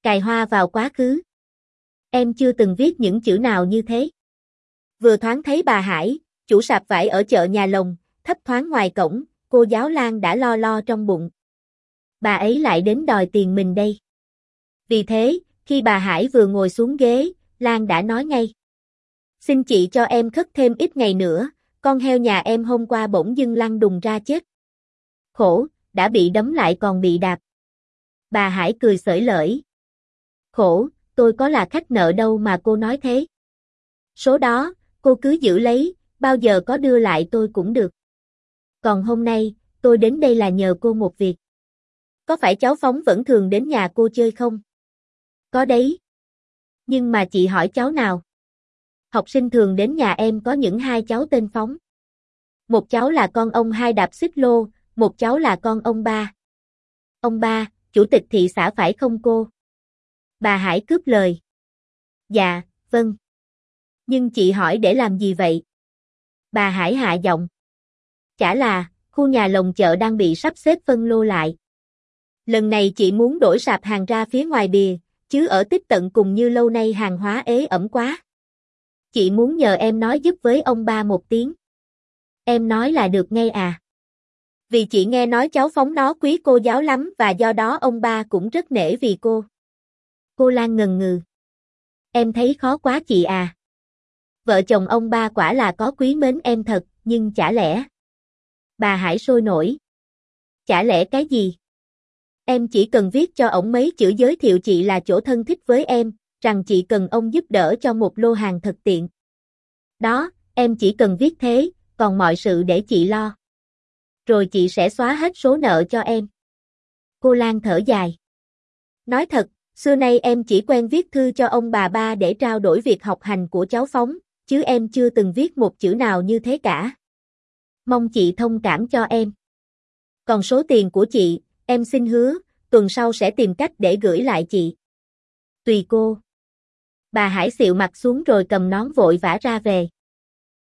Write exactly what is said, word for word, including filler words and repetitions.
Cài hoa vào quá khứ. Em chưa từng viết những chữ nào như thế. Vừa thoáng thấy bà Hải, chủ sạp vải ở chợ Nhà Lồng, thấp thoáng ngoài cổng, cô giáo Lan đã lo lo trong bụng. Bà ấy lại đến đòi tiền mình đây. Vì thế, khi bà Hải vừa ngồi xuống ghế, Lan đã nói ngay. Xin chị cho em khất thêm ít ngày nữa, con heo nhà em hôm qua bỗng dưng lăn đùng ra chết. Khổ, đã bị đấm lại còn bị đạp. Bà Hải cười xởi lởi. Khổ, tôi có là khách nợ đâu mà cô nói thế. Số đó, cô cứ giữ lấy, bao giờ có đưa lại tôi cũng được. Còn hôm nay, tôi đến đây là nhờ cô một việc. Có phải cháu Phóng vẫn thường đến nhà cô chơi không? Có đấy. Nhưng mà chị hỏi cháu nào? Học sinh thường đến nhà em có những hai cháu tên Phóng. Một cháu là con ông hai đạp xích lô, một cháu là con ông ba. Ông ba, chủ tịch thị xã phải không cô? Bà Hải cướp lời. Dạ, vâng. Nhưng chị hỏi để làm gì vậy? Bà Hải hạ giọng. Chả là, khu nhà lồng chợ đang bị sắp xếp phân lô lại. Lần này chị muốn đổi sạp hàng ra phía ngoài bìa, chứ ở tích tận cùng như lâu nay hàng hóa ế ẩm quá. Chị muốn nhờ em nói giúp với ông ba một tiếng. Em nói là được ngay à? Vì chị nghe nói cháu Phóng nó quý cô giáo lắm và do đó ông ba cũng rất nể vì cô. Cô Lan ngần ngừ. Em thấy khó quá chị à. Vợ chồng ông ba quả là có quý mến em thật, nhưng chả lẽ. Bà Hải sôi nổi. Chả lẽ cái gì? Em chỉ cần viết cho ổng mấy chữ giới thiệu chị là chỗ thân thích với em, rằng chị cần ông giúp đỡ cho một lô hàng thật tiện. Đó, em chỉ cần viết thế, còn mọi sự để chị lo. Rồi chị sẽ xóa hết số nợ cho em. Cô Lan thở dài. Nói thật, xưa nay em chỉ quen viết thư cho ông bà ba để trao đổi việc học hành của cháu Phóng, chứ em chưa từng viết một chữ nào như thế cả. Mong chị thông cảm cho em. Còn số tiền của chị, em xin hứa, tuần sau sẽ tìm cách để gửi lại chị. Tùy cô. Bà Hải xịu mặt xuống rồi cầm nón vội vã ra về.